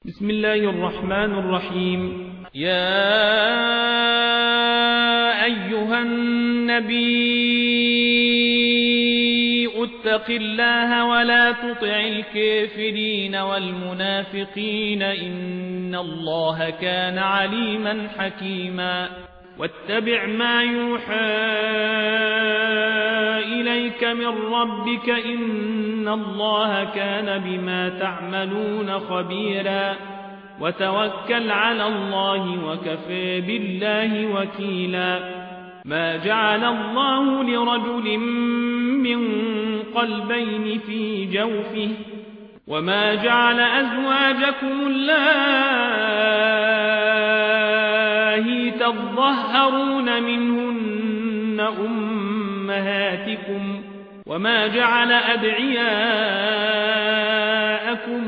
بسم الله الرحمن الرحيم. يا أيها النبي اتق الله ولا تطع الكافرين والمنافقين إن الله كان عليما حكيما. واتبع ما يوحى إليك من ربك إن الله كان بما تعملون خبيرا. وتوكل على الله وكفى بالله وكيلا. ما جعل الله لرجل من قلبين في جوفه وما جعل أزواجكم اللائي تظهرون منهن أمهاتكم وما جعل أدعياءكم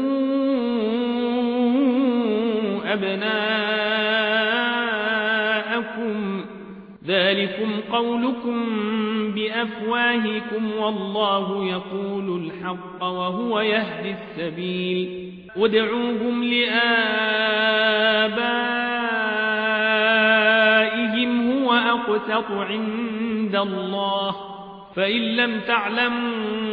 أبناءكم ذلكم قولكم بأفواهكم والله يقول الحق وهو يهدي السبيل. ادعوهم لآبائهم هو أقسط عند الله فإن لم تعلموا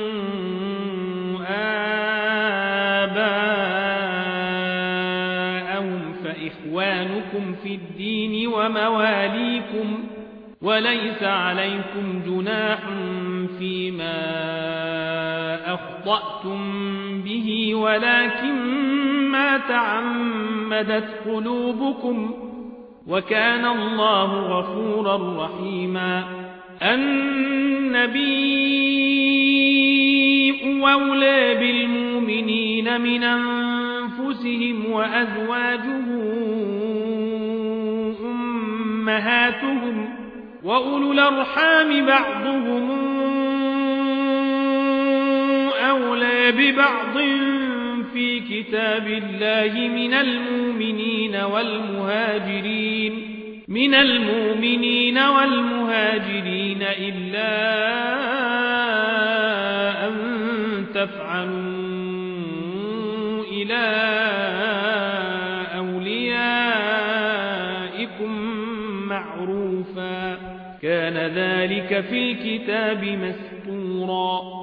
آباءهم فإخوانكم في الدين ومواليكم وليس عليكم جناح فيما أخطأتم به ولكن ما تعمدت قلوبكم وكان الله غفورا رحيما. النبي أولى بالمؤمنين من أنفسهم وأزواجه أمهاتهم وأولو الأرحام بعضهم أولى ببعض في كتاب الله من المؤمنين والمهاجرين إلا أن تفعلوا إلى أوليائكم معروفا كان ذلك في الكتاب مسطورا.